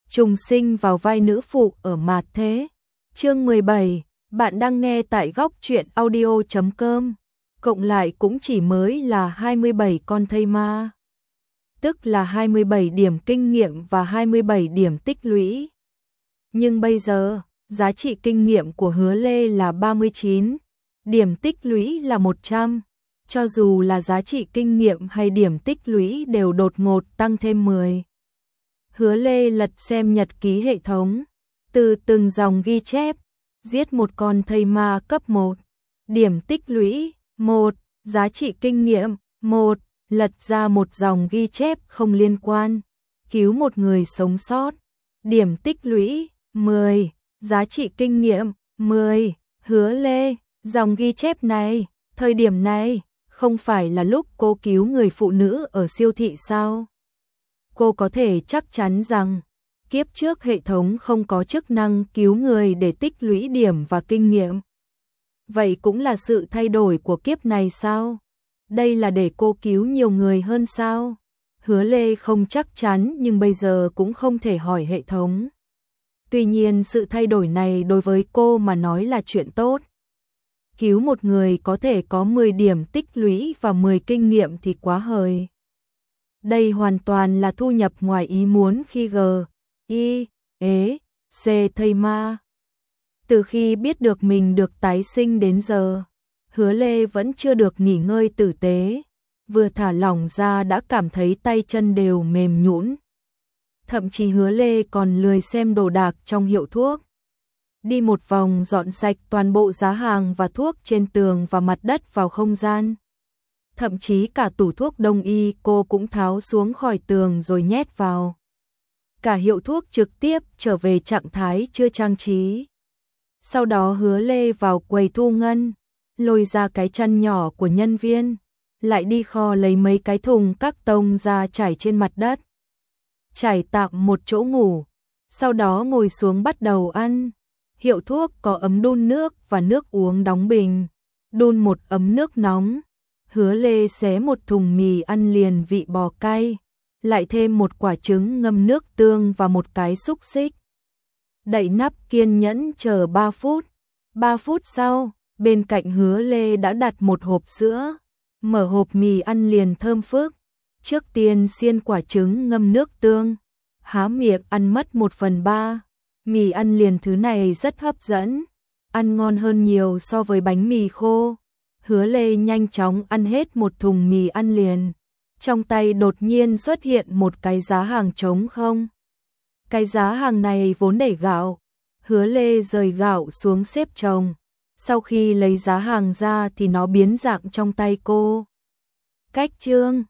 trùng sinh vào vai nữ phụ ở Mạt Thế. Chương 17, bạn đang nghe tại góc truyện audio.com. Cộng lại cũng chỉ mới là 27 con thây ma, tức là 27 điểm kinh nghiệm và 27 điểm tích lũy. Nhưng bây giờ, giá trị kinh nghiệm của Hứa Lê là 39, điểm tích lũy là 100. Cho dù là giá trị kinh nghiệm hay điểm tích lũy đều đột ngột tăng thêm 10. Hứa Lê lật xem nhật ký hệ thống, từ từng dòng ghi chép, giết một con thây ma cấp 1, điểm tích lũy 1, giá trị kinh nghiệm 1, lật ra một dòng ghi chép không liên quan, cứu một người sống sót, điểm tích lũy 10, giá trị kinh nghiệm 10. Hứa Lê, dòng ghi chép này, thời điểm này, không phải là lúc cô cứu người phụ nữ ở siêu thị sao? Cô có thể chắc chắn rằng, kiếp trước hệ thống không có chức năng cứu người để tích lũy điểm và kinh nghiệm. Vậy cũng là sự thay đổi của kiếp này sao? Đây là để cô cứu nhiều người hơn sao? Hứa Lê không chắc chắn nhưng bây giờ cũng không thể hỏi hệ thống. Tuy nhiên sự thay đổi này đối với cô mà nói là chuyện tốt. Cứu một người có thể có 10 điểm tích lũy và 10 kinh nghiệm thì quá hời. Đây hoàn toàn là thu nhập ngoài ý muốn khi G.I.E.C thây ma. Từ khi biết được mình được tái sinh đến giờ, Hứa Lê vẫn chưa được nghỉ ngơi tử tế, vừa thả lỏng ra đã cảm thấy tay chân đều mềm nhũn. Thậm chí Hứa Lê còn lười xem đồ đạc trong hiệu thuốc. Đi một vòng dọn sạch toàn bộ giá hàng và thuốc trên tường và mặt đất vào không gian. Thậm chí cả tủ thuốc đông y cô cũng tháo xuống khỏi tường rồi nhét vào. Cả hiệu thuốc trực tiếp trở về trạng thái chưa trang trí. Sau đó Hứa Lê vào quầy thu ngân, lôi ra cái chăn nhỏ của nhân viên, lại đi kho lấy mấy cái thùng các tông ra trải trên mặt đất. Trải tạm một chỗ ngủ, sau đó ngồi xuống bắt đầu ăn. Hiệu thuốc có ấm đun nước và nước uống đóng bình, đun một ấm nước nóng. Hứa Lê xé một thùng mì ăn liền vị bò cay, lại thêm một quả trứng ngâm nước tương và một cái xúc xích. Đậy nắp kiên nhẫn chờ 3 phút. 3 phút sau, bên cạnh Hứa Lê đã đặt một hộp sữa. Mở hộp mì ăn liền thơm phức. Trước tiên xiên quả trứng ngâm nước tương, há miệng ăn mất 1/3. Mì ăn liền thứ này rất hấp dẫn, ăn ngon hơn nhiều so với bánh mì khô. Hứa Lê nhanh chóng ăn hết một thùng mì ăn liền. Trong tay đột nhiên xuất hiện một cái giá hàng trống không. Cái giá hàng này vốn để gạo. Hứa Lê rời gạo xuống xếp chồng. Sau khi lấy giá hàng ra thì nó biến dạng trong tay cô. Cách chương